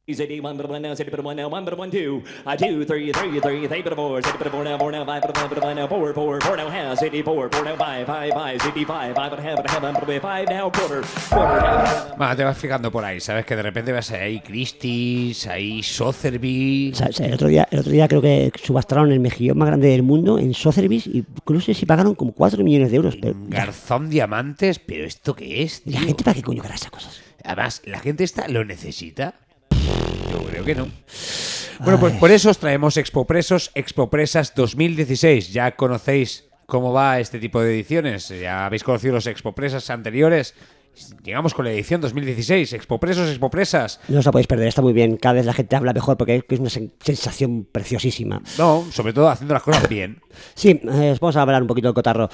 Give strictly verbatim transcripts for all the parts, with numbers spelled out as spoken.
City one but one now, city but one now, one but one two, uh, two, three, three, three, three but four, city but four now, four now, five but one but one now, four, four, four now, half, city four, four now, five, five, five, city five, five but half, but half, but five now, quarter, quarter, half. Bueno, te vas fijando por ahí, sabes que de repente vas ahí Christie's, ahí Sotheby's. O sea, el otro día, el otro día creo que subastaron el mejillón más grande del mundo en Sotheby's y no sé si pagaron como cuatro millones de euros. Pero Garzón diamantes, pero ¿esto qué es, tío? ¿la gente para qué coño hará esas cosas? Además, ¿la gente esta lo necesita? Yo creo que no. Bueno, pues por eso os traemos Expopresos, Expopresas dos mil dieciséis. Ya conocéis cómo va este tipo de ediciones. Ya habéis conocido los Expopresas anteriores. Llegamos con la edición dos mil dieciséis. Expopresos, Expopresas. No os la podéis perder, está muy bien. Cada vez la gente habla mejor porque es una sen- sensación preciosísima. No, sobre todo haciendo las cosas bien. Sí, eh, os vamos a hablar un poquito del cotarro.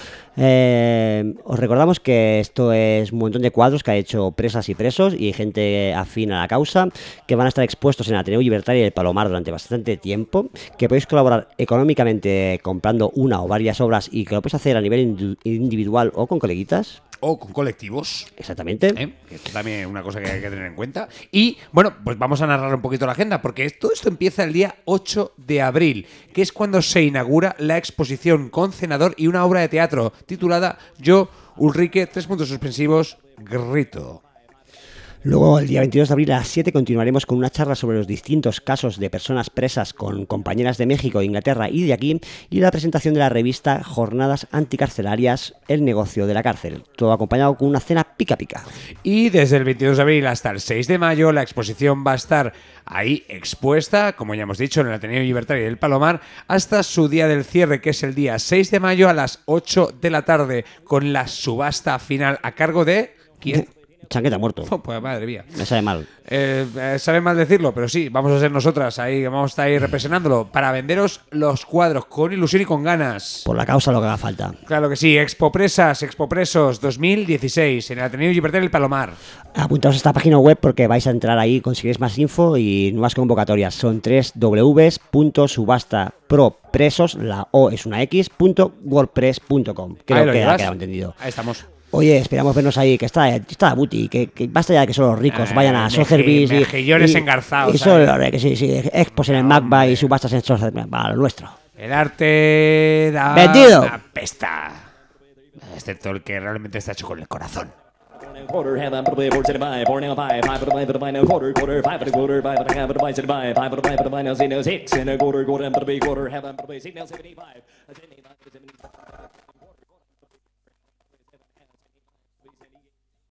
Eh, os recordamos que esto es un montón de cuadros que ha hecho presas y presos y gente afín a la causa que van a estar expuestos en el Ateneo Libertario del Palomar durante bastante tiempo, que podéis colaborar económicamente comprando una o varias obras y que lo podéis hacer a nivel indu- individual o con coleguitas. O con colectivos. Exactamente. ¿Eh? Que esto también es una cosa que hay que tener en cuenta. Y bueno, pues vamos a narrar un poquito la agenda, porque todo esto empieza el día ocho de abril, que es cuando se inaugura la exposición con cenador y una obra de teatro titulada Yo, Ulrike, tres puntos suspensivos, grito. Luego, el día veintidós de abril a las siete continuaremos con una charla sobre los distintos casos de personas presas con compañeras de México, Inglaterra y de aquí, y la presentación de la revista Jornadas Anticarcelarias, el negocio de la cárcel, todo acompañado con una cena pica pica. Y desde el veintidós de abril hasta el seis de mayo la exposición va a estar ahí expuesta, como ya hemos dicho, en el Ateneo Libertario del Palomar, hasta su día del cierre, que es el día seis de mayo a las ocho de la tarde, con la subasta final a cargo de... ¿Quién? Chanqueta muerto. Oh, pues madre mía. Me sabe mal. Eh, eh, sabe mal decirlo, pero sí, vamos a ser nosotras ahí, vamos a estar ahí representándolo para venderos los cuadros con ilusión y con ganas. Por la causa lo que haga falta. Claro que sí, Expopresas, Expopresos dos mil dieciséis en el Ateneo Libertario del Palomar. Apuntaos a esta página web porque vais a entrar ahí, conseguiréis más info y nuevas convocatorias. Son tres w punto subasta pro presos, la O es una X, punto wordpress punto com. Ahí Creo lo que ha llevas. quedado entendido. Ahí estamos. Oye, esperamos vernos ahí, que está, está Buti, que, que basta ya que son los ricos, Eh, vayan a meji- Sotheby's y... mejillones y- engarzados, Y son ¿sabes? los que sí, sí, expos en el Magba y subastas en Sotheby's, va, lo nuestro. El arte da ¡Vendido! una pesta. Excepto el que realmente está hecho con el corazón. Quarter, half, I'm probably four, city five, four now, five, five, but a five, but a five now, quarter, quarter, five, but a quarter, five, but a half, but a five, city five, five, but a five, but a five now, say no, six, and a quarter, quarter, I'm probably quarter, half, I'm probably six now, seventy-five, seventy-five, seventy-five.